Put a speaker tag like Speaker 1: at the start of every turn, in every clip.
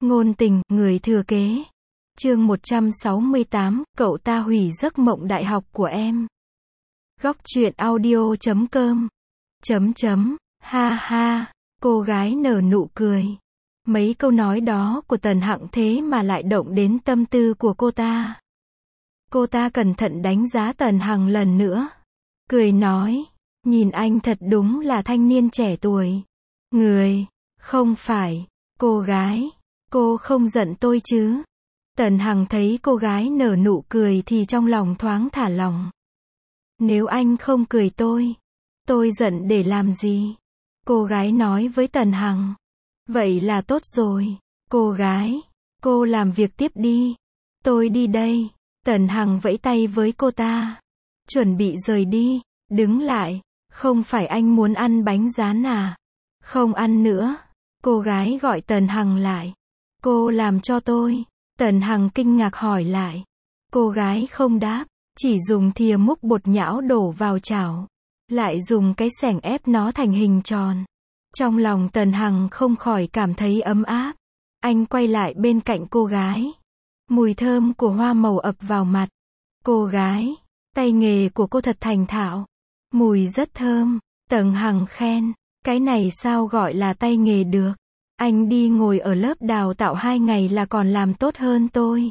Speaker 1: Ngôn tình, người thừa kế. Chương 168, cậu ta hủy giấc mộng đại học của em. Góc truyện audio.com. Ha ha, cô gái nở nụ cười. Mấy câu nói đó của Tần Hằng thế mà lại động đến tâm tư của cô ta. Cô ta cẩn thận đánh giá Tần Hằng lần nữa. Cười nói, nhìn anh thật đúng là thanh niên trẻ tuổi. Không phải, cô gái, cô không giận tôi chứ? Tần Hằng thấy cô gái nở nụ cười thì trong lòng thoáng thả lỏng. Nếu anh không cười tôi giận để làm gì? Cô gái nói với Tần Hằng. Vậy là tốt rồi. Cô gái, cô làm việc tiếp đi. Tôi đi đây. Tần Hằng vẫy tay với cô ta. Chuẩn bị rời đi. Đứng lại. Không phải anh muốn ăn bánh rán à? Không ăn nữa. Cô gái gọi Tần Hằng lại. Cô làm cho tôi. Tần Hằng kinh ngạc hỏi lại. Cô gái không đáp. Chỉ dùng thìa múc bột nhão đổ vào chảo. Lại dùng cái xẻng ép nó thành hình tròn. Trong lòng Tần Hằng không khỏi cảm thấy ấm áp. Anh quay lại bên cạnh cô gái. Mùi thơm của hoa màu ập vào mặt. Cô gái, tay nghề của cô thật thành thạo. Mùi rất thơm. Tần Hằng khen. Cái này sao gọi là tay nghề được? Anh đi ngồi ở lớp đào tạo 2 ngày là còn làm tốt hơn tôi.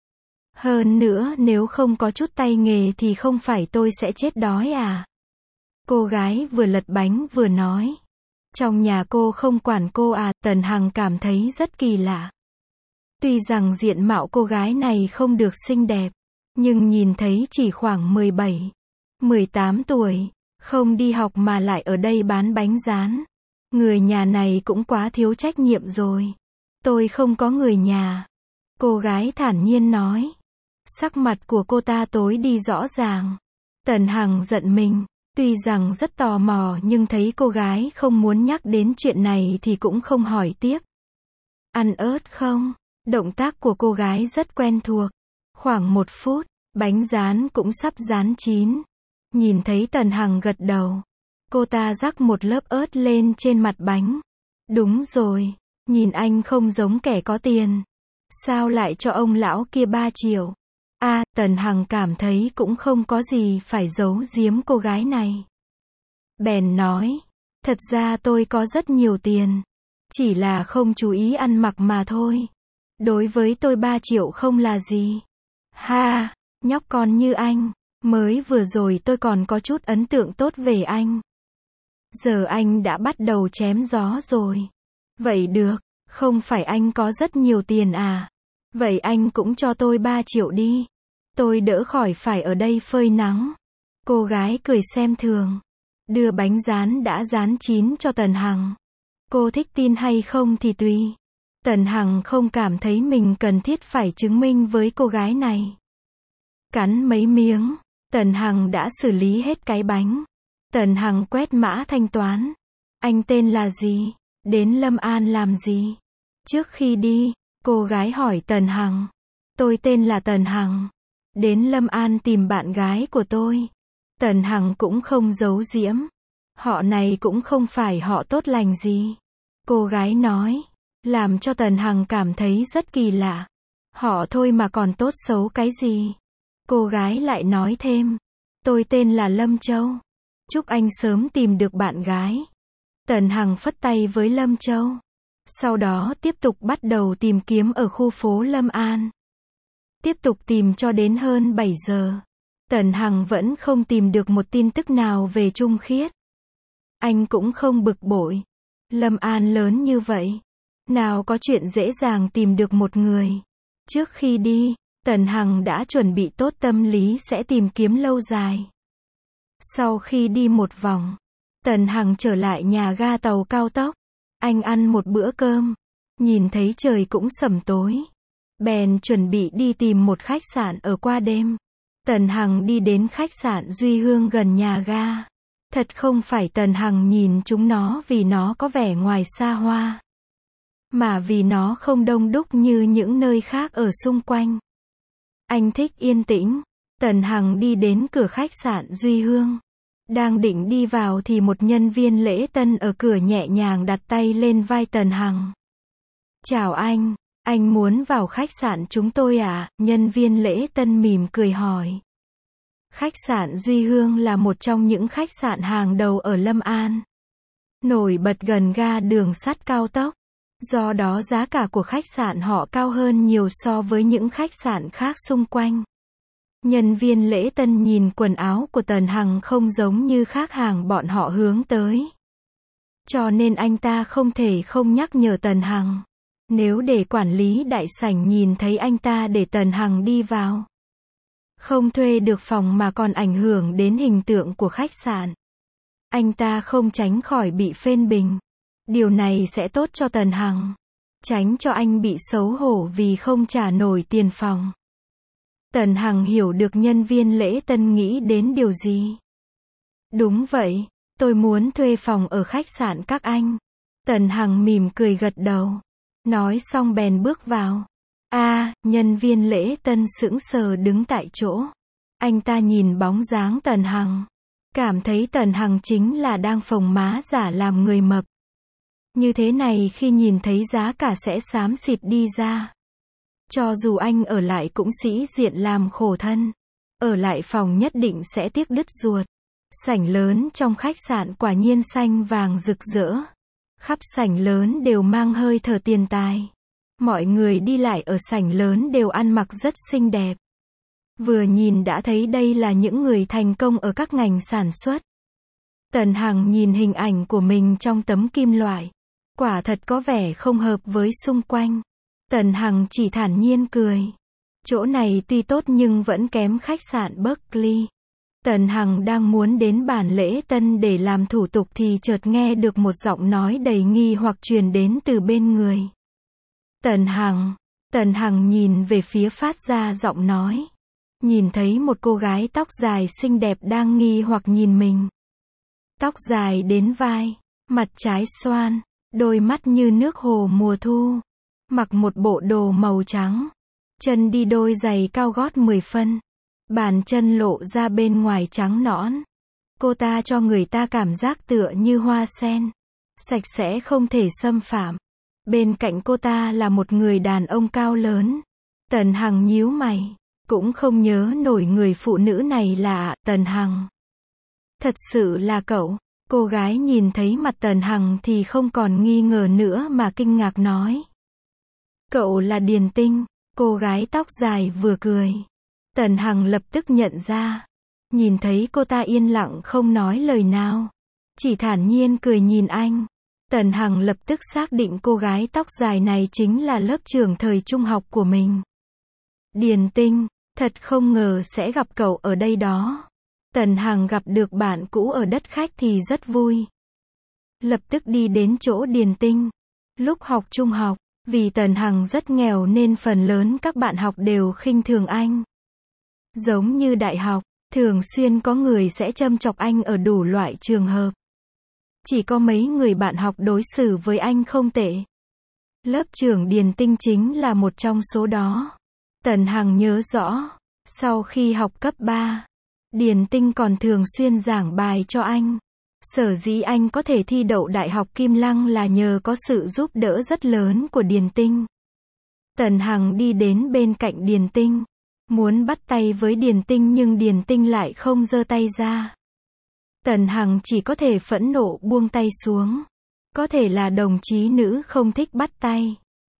Speaker 1: Hơn nữa nếu không có chút tay nghề thì không phải tôi sẽ chết đói à? Cô gái vừa lật bánh vừa nói. Trong nhà cô không quản cô à? Tần Hằng cảm thấy rất kỳ lạ. Tuy rằng diện mạo cô gái này không được xinh đẹp, nhưng nhìn thấy chỉ khoảng 17, 18 tuổi, không đi học mà lại ở đây bán bánh rán. Người nhà này cũng quá thiếu trách nhiệm rồi. Tôi không có người nhà. Cô gái thản nhiên nói. Sắc mặt của cô ta tối đi rõ ràng. Tần Hằng giận mình. Tuy rằng rất tò mò nhưng thấy cô gái không muốn nhắc đến chuyện này thì cũng không hỏi tiếp. Ăn ớt không? Động tác của cô gái rất quen thuộc. Khoảng 1 phút, bánh rán cũng sắp rán chín. Nhìn thấy Tần Hằng gật đầu. Cô ta rắc một lớp ớt lên trên mặt bánh. Đúng rồi, nhìn anh không giống kẻ có tiền. Sao lại cho ông lão kia 3 triệu? Tần Hằng cảm thấy cũng không có gì phải giấu giếm cô gái này. Bèn nói, thật ra tôi có rất nhiều tiền. Chỉ là không chú ý ăn mặc mà thôi. Đối với tôi 3 triệu không là gì. Ha, nhóc con như anh, mới vừa rồi tôi còn có chút ấn tượng tốt về anh. Giờ anh đã bắt đầu chém gió rồi. Vậy được, không phải anh có rất nhiều tiền à? Vậy anh cũng cho tôi 3 triệu đi. Tôi đỡ khỏi phải ở đây phơi nắng. Cô gái cười xem thường. Đưa bánh rán đã rán chín cho Tần Hằng. Cô thích tin hay không thì tùy. Tần Hằng không cảm thấy mình cần thiết phải chứng minh với cô gái này. Cắn mấy miếng, Tần Hằng đã xử lý hết cái bánh. Tần Hằng quét mã thanh toán. Anh tên là gì? Đến Lâm An làm gì? Trước khi đi, cô gái hỏi Tần Hằng. Tôi tên là Tần Hằng. Đến Lâm An tìm bạn gái của tôi. Tần Hằng cũng không giấu giếm. Họ này cũng không phải họ tốt lành gì. Cô gái nói. Làm cho Tần Hằng cảm thấy rất kỳ lạ. Họ thôi mà còn tốt xấu cái gì? Cô gái lại nói thêm. Tôi tên là Lâm Châu. Chúc anh sớm tìm được bạn gái. Tần Hằng phất tay với Lâm Châu. Sau đó tiếp tục bắt đầu tìm kiếm ở khu phố Lâm An. Tiếp tục tìm cho đến hơn 7 giờ. Tần Hằng vẫn không tìm được một tin tức nào về Trung Khiết. Anh cũng không bực bội. Lâm An lớn như vậy. Nào có chuyện dễ dàng tìm được một người. Trước khi đi, Tần Hằng đã chuẩn bị tốt tâm lý sẽ tìm kiếm lâu dài. Sau khi đi một vòng, Tần Hằng trở lại nhà ga tàu cao tốc. Anh ăn một bữa cơm. Nhìn thấy trời cũng sẩm tối. Bèn chuẩn bị đi tìm một khách sạn ở qua đêm. Tần Hằng đi đến khách sạn Duy Hương gần nhà ga. Thật không phải Tần Hằng nhìn chúng nó vì nó có vẻ ngoài xa hoa. Mà vì nó không đông đúc như những nơi khác ở xung quanh. Anh thích yên tĩnh. Tần Hằng đi đến cửa khách sạn Duy Hương. Đang định đi vào thì một nhân viên lễ tân ở cửa nhẹ nhàng đặt tay lên vai Tần Hằng. Chào anh. Anh muốn vào khách sạn chúng tôi à? Nhân viên lễ tân mỉm cười hỏi. Khách sạn Duy Hương là một trong những khách sạn hàng đầu ở Lâm An. Nổi bật gần ga đường sắt cao tốc. Do đó giá cả của khách sạn họ cao hơn nhiều so với những khách sạn khác xung quanh. Nhân viên lễ tân nhìn quần áo của Tần Hằng không giống như khách hàng bọn họ hướng tới. Cho nên anh ta không thể không nhắc nhở Tần Hằng. Nếu để quản lý đại sảnh nhìn thấy anh ta để Tần Hằng đi vào, không thuê được phòng mà còn ảnh hưởng đến hình tượng của khách sạn, anh ta không tránh khỏi bị phên bình. Điều này sẽ tốt cho Tần Hằng, tránh cho anh bị xấu hổ vì không trả nổi tiền phòng. Tần Hằng hiểu được nhân viên lễ tân nghĩ đến điều gì. Đúng vậy, tôi muốn thuê phòng ở khách sạn các anh. Tần Hằng mỉm cười gật đầu. Nói xong bèn bước vào. Nhân viên lễ tân sững sờ đứng tại chỗ. Anh ta nhìn bóng dáng Tần Hằng, cảm thấy Tần Hằng chính là đang phồng má giả làm người mập. Như thế này khi nhìn thấy giá cả sẽ xám xịt đi ra. Cho dù anh ở lại cũng sĩ diện làm khổ thân. Ở lại phòng nhất định sẽ tiếc đứt ruột. Sảnh lớn trong khách sạn quả nhiên xanh vàng rực rỡ. Khắp sảnh lớn đều mang hơi thở tiền tài. Mọi người đi lại ở sảnh lớn đều ăn mặc rất xinh đẹp. Vừa nhìn đã thấy đây là những người thành công ở các ngành sản xuất. Tần Hằng nhìn hình ảnh của mình trong tấm kim loại. Quả thật có vẻ không hợp với xung quanh. Tần Hằng chỉ thản nhiên cười. Chỗ này tuy tốt nhưng vẫn kém khách sạn Berkeley. Tần Hằng đang muốn đến bàn lễ tân để làm thủ tục thì chợt nghe được một giọng nói đầy nghi hoặc truyền đến từ bên người. Tần Hằng nhìn về phía phát ra giọng nói. Nhìn thấy một cô gái tóc dài xinh đẹp đang nghi hoặc nhìn mình. Tóc dài đến vai, mặt trái xoan, đôi mắt như nước hồ mùa thu. Mặc một bộ đồ màu trắng. Chân đi đôi giày cao gót 10 phân. Bàn chân lộ ra bên ngoài trắng nõn. Cô ta cho người ta cảm giác tựa như hoa sen. Sạch sẽ không thể xâm phạm. Bên cạnh cô ta là một người đàn ông cao lớn. Tần Hằng nhíu mày. Cũng không nhớ nổi người phụ nữ này là Tần Hằng. Thật sự là cậu. Cô gái nhìn thấy mặt Tần Hằng thì không còn nghi ngờ nữa mà kinh ngạc nói. Cậu là Điền Tinh. Cô gái tóc dài vừa cười. Tần Hằng lập tức nhận ra. Nhìn thấy cô ta yên lặng không nói lời nào. Chỉ thản nhiên cười nhìn anh. Tần Hằng lập tức xác định cô gái tóc dài này chính là lớp trưởng thời trung học của mình. Điền Tinh, thật không ngờ sẽ gặp cậu ở đây đó. Tần Hằng gặp được bạn cũ ở đất khách thì rất vui. Lập tức đi đến chỗ Điền Tinh. Lúc học trung học, vì Tần Hằng rất nghèo nên phần lớn các bạn học đều khinh thường anh. Giống như đại học, thường xuyên có người sẽ châm chọc anh ở đủ loại trường hợp. Chỉ có mấy người bạn học đối xử với anh không tệ. Lớp trưởng Điền Tinh chính là một trong số đó. Tần Hằng nhớ rõ, sau khi học cấp 3, Điền Tinh còn thường xuyên giảng bài cho anh. Sở dĩ anh có thể thi đậu Đại học Kim Lăng là nhờ có sự giúp đỡ rất lớn của Điền Tinh. Tần Hằng đi đến bên cạnh Điền Tinh, muốn bắt tay với Điền Tinh nhưng Điền Tinh lại không giơ tay ra. Tần Hằng chỉ có thể phẫn nộ buông tay xuống. Có thể là đồng chí nữ không thích bắt tay.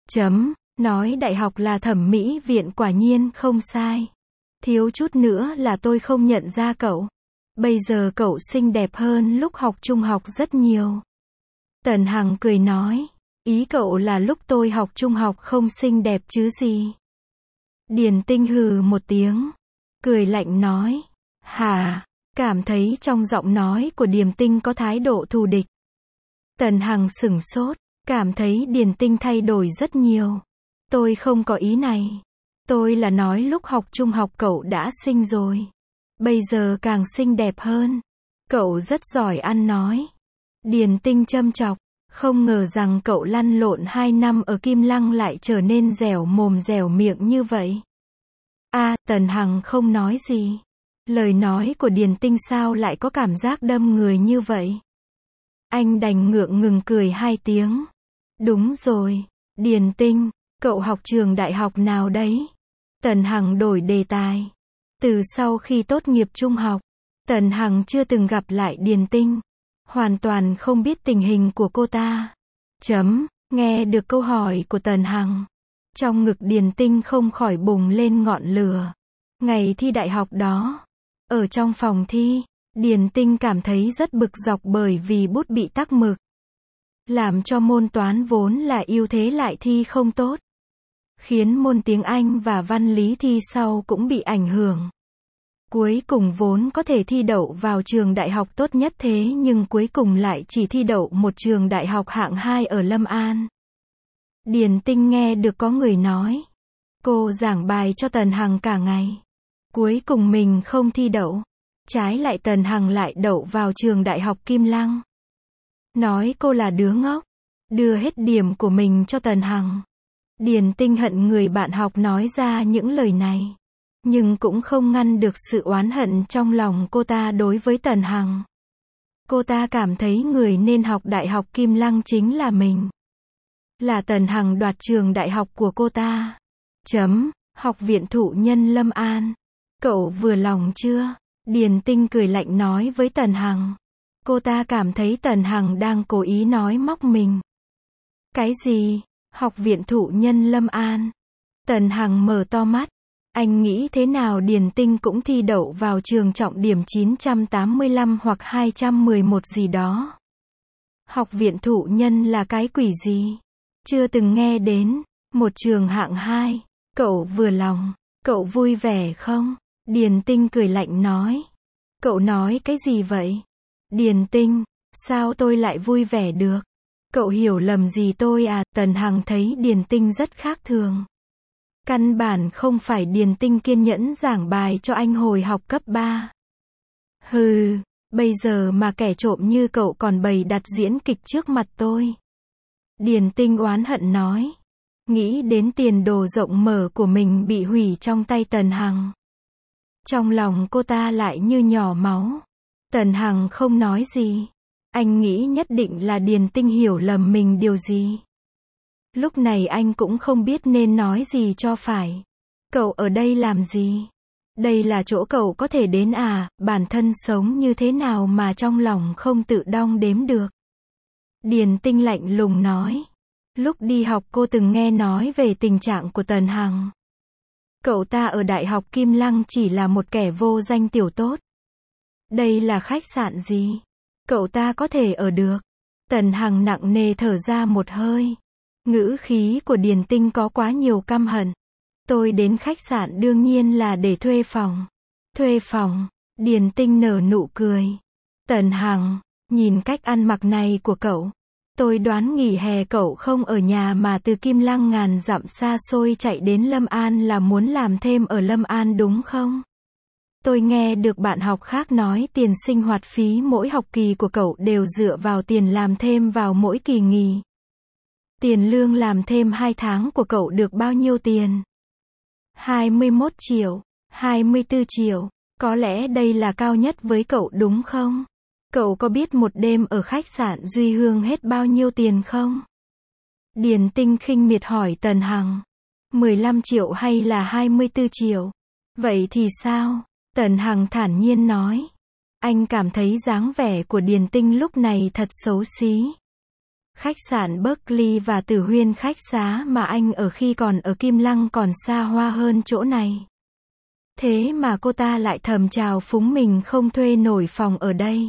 Speaker 1: Nói đại học là thẩm mỹ viện quả nhiên không sai. Thiếu chút nữa là tôi không nhận ra cậu. Bây giờ cậu xinh đẹp hơn lúc học trung học rất nhiều. Tần Hằng cười nói. Ý cậu là lúc tôi học trung học không xinh đẹp chứ gì. Điền Tinh hừ một tiếng. Cười lạnh nói. Hả? Cảm thấy trong giọng nói của Điềm Tinh có thái độ thù địch. Tần Hằng sửng sốt. Cảm thấy Điền Tinh thay đổi rất nhiều. Tôi không có ý này. Tôi là nói lúc học trung học cậu đã xinh rồi. Bây giờ càng xinh đẹp hơn. Cậu rất giỏi ăn nói. Điền Tinh châm chọc. Không ngờ rằng cậu lăn lộn 2 năm ở Kim Lăng lại trở nên dẻo mồm dẻo miệng như vậy. Tần Hằng không nói gì. Lời nói của Điền Tinh sao lại có cảm giác đâm người như vậy? Anh đành ngượng ngừng cười 2 tiếng. Đúng rồi, Điền Tinh, Cậu học trường đại học nào đấy? Tần Hằng đổi đề tài. Từ sau khi tốt nghiệp trung học, Tần Hằng chưa từng gặp lại Điền Tinh. Hoàn toàn không biết tình hình của cô ta. Nghe được câu hỏi của Tần Hằng. Trong ngực Điền Tinh không khỏi bùng lên ngọn lửa. Ngày thi đại học đó, ở trong phòng thi, Điền Tinh cảm thấy rất bực dọc bởi vì bút bị tắc mực. Làm cho môn toán vốn là ưu thế lại thi không tốt. Khiến môn tiếng Anh và văn lý thi sau cũng bị ảnh hưởng. Cuối cùng vốn có thể thi đậu vào trường đại học tốt nhất thế nhưng cuối cùng lại chỉ thi đậu một trường đại học hạng 2 ở Lâm An. Điền Tinh nghe được có người nói. Cô giảng bài cho Tần Hằng cả ngày. Cuối cùng mình không thi đậu. Trái lại Tần Hằng lại đậu vào trường đại học Kim Lăng. Nói cô là đứa ngốc. Đưa hết điểm của mình cho Tần Hằng. Điền Tinh hận người bạn học nói ra những lời này. Nhưng cũng không ngăn được sự oán hận trong lòng cô ta đối với Tần Hằng. Cô ta cảm thấy người nên học đại học Kim Lăng chính là mình. Là Tần Hằng đoạt trường đại học của cô ta. Học viện thụ nhân Lâm An. Cậu vừa lòng chưa? Điền Tinh cười lạnh nói với Tần Hằng. Cô ta cảm thấy Tần Hằng đang cố ý nói móc mình. Cái gì? Học viện thụ nhân Lâm An. Tần Hằng mở to mắt. Anh nghĩ thế nào Điền Tinh cũng thi đậu vào trường trọng điểm 985 hoặc 211 gì đó. Học viện thụ nhân là cái quỷ gì? Chưa từng nghe đến. Một trường hạng 2. Cậu vừa lòng. Cậu vui vẻ không? Điền Tinh cười lạnh nói. Cậu nói cái gì vậy? Điền Tinh, sao tôi lại vui vẻ được? Cậu hiểu lầm gì tôi à? Tần Hằng thấy Điền Tinh rất khác thường. Căn bản không phải Điền Tinh kiên nhẫn giảng bài cho anh hồi học cấp 3. Hừ, bây giờ mà kẻ trộm như cậu còn bày đặt diễn kịch trước mặt tôi. Điền Tinh oán hận nói. Nghĩ đến tiền đồ rộng mở của mình bị hủy trong tay Tần Hằng. Trong lòng cô ta lại như nhỏ máu. Tần Hằng không nói gì. Anh nghĩ nhất định là Điền Tinh hiểu lầm mình điều gì. Lúc này anh cũng không biết nên nói gì cho phải. Cậu ở đây làm gì? Đây là chỗ cậu có thể đến à? Bản thân sống như thế nào mà trong lòng không tự đong đếm được? Điền Tinh lạnh lùng nói. Lúc đi học cô từng nghe nói về tình trạng của Tần Hằng. Cậu ta ở Đại học Kim Lăng chỉ là một kẻ vô danh tiểu tốt. Đây là khách sạn gì? Cậu ta có thể ở được. Tần Hằng nặng nề thở ra một hơi. Ngữ khí của Điền Tinh có quá nhiều căm hận. Tôi đến khách sạn đương nhiên là để thuê phòng. Thuê phòng. Điền Tinh nở nụ cười. Tần Hằng, nhìn cách ăn mặc này của cậu. Tôi đoán nghỉ hè cậu không ở nhà mà từ Kim Lăng ngàn dặm xa xôi chạy đến Lâm An là muốn làm thêm ở Lâm An đúng không? Tôi nghe được bạn học khác nói tiền sinh hoạt phí mỗi học kỳ của cậu đều dựa vào tiền làm thêm vào mỗi kỳ nghỉ. Tiền lương làm thêm 2 tháng của cậu được bao nhiêu tiền? 21 triệu, 24 triệu. Có lẽ đây là cao nhất với cậu đúng không? Cậu có biết một đêm ở khách sạn Duy Hương hết bao nhiêu tiền không? Điền Tinh khinh miệt hỏi Tần Hằng. 15 triệu hay là 24 triệu? Vậy thì sao? Tần Hằng thản nhiên nói. Anh cảm thấy dáng vẻ của Điền Tinh lúc này thật xấu xí. Khách sạn Berkeley và Tử Huyên khách xá mà anh ở khi còn ở Kim Lăng còn xa hoa hơn chỗ này. Thế mà cô ta lại thầm chào phúng mình không thuê nổi phòng ở đây.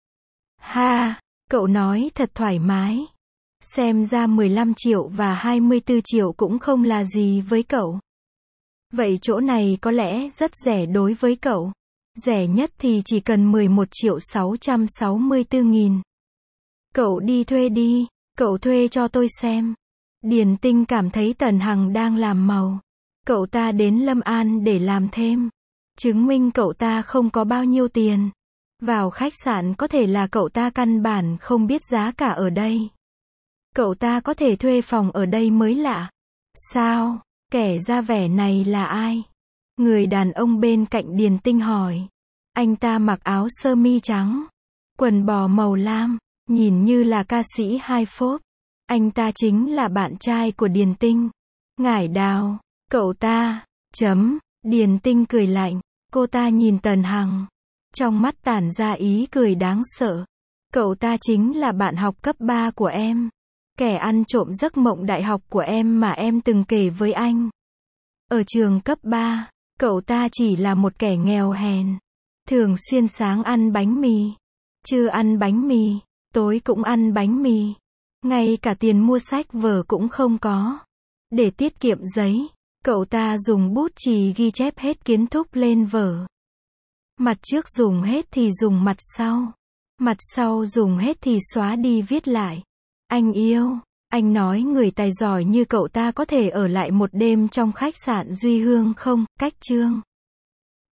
Speaker 1: Ha, cậu nói thật thoải mái. Xem ra 15 triệu và 24 triệu cũng không là gì với cậu. Vậy chỗ này có lẽ rất rẻ đối với cậu. Rẻ nhất thì chỉ cần 11 triệu 664 nghìn. Cậu đi thuê đi, cậu thuê cho tôi xem. Điền Tinh cảm thấy Tần Hằng đang làm màu. Cậu ta đến Lâm An để làm thêm. Chứng minh cậu ta không có bao nhiêu tiền. Vào khách sạn có thể là cậu ta căn bản không biết giá cả ở đây. Cậu ta có thể thuê phòng ở đây mới lạ. Sao? Kẻ ra vẻ này là ai? Người đàn ông bên cạnh Điền Tinh hỏi. Anh ta mặc áo sơ mi trắng, quần bò màu lam, nhìn như là ca sĩ Hai Phốp. Anh ta chính là bạn trai của Điền Tinh. Ngải Đào, cậu ta, Điền Tinh cười lạnh. Cô ta nhìn Tần Hằng. Trong mắt tản ra ý cười đáng sợ. Cậu ta chính là bạn học cấp 3 của em. Kẻ ăn trộm giấc mộng đại học của em mà em từng kể với anh. Ở trường cấp 3, cậu ta chỉ là một kẻ nghèo hèn. Thường xuyên sáng ăn bánh mì, trưa ăn bánh mì, tối cũng ăn bánh mì. Ngay cả tiền mua sách vở cũng không có. Để tiết kiệm giấy, cậu ta dùng bút chì ghi chép hết kiến thức lên vở. Mặt trước dùng hết thì dùng mặt sau. Mặt sau dùng hết thì xóa đi viết lại. Anh yêu, anh nói người tài giỏi như cậu ta có thể ở lại một đêm trong khách sạn Duy Hương không? Cách chương